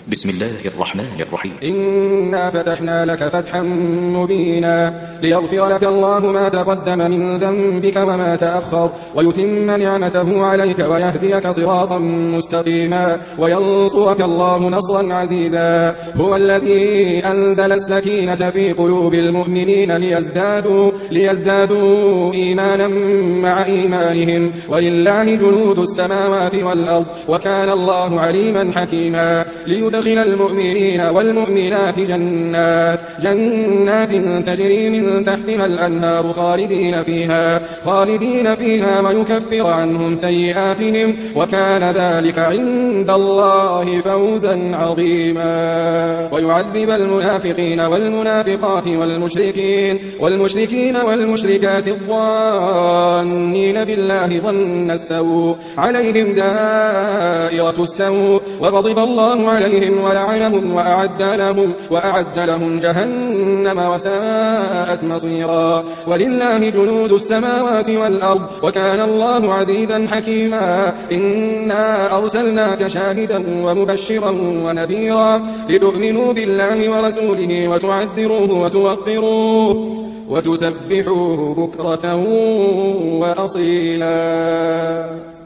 بسم الله الرحمن الرحيم. إنا فتحنا لك فتحا مبينا ليغفر لك الله ما تقدم من ذنبك وما تأخر ويتم نعمته عليك ويهديك صراطا مستقيما وينصرك الله نصرا عزيزا. هو الذي أنزل السكينة في قلوب المؤمنين ليزدادوا إيمانا مع إيمانهم ولله جنود السماوات والأرض وكان الله عليما حكيما. ليدخل المؤمنين والمؤمنات جنات تجري من تحتها الأنهار خالدين فيها ويكفر عنهم سيئاتهم وكان ذلك عند الله فوزا عظيما. ويعذب المنافقين والمنافقات والمشركين والمشركات الظانين بالله ظن السوء عليهم دائرة السوء وغضب الله عليهم ولعنهم وأعد لهم جهنم وساءت مصيرا. ولله جنود السماوات والأرض وكان الله عزيزا حكيما. إنا أرسلناك شاهدا ومبشرا ونذيرا لتؤمنوا بالله ورسوله وتعزروه وتوقروه وتسبحوه بكرة وأصيلا.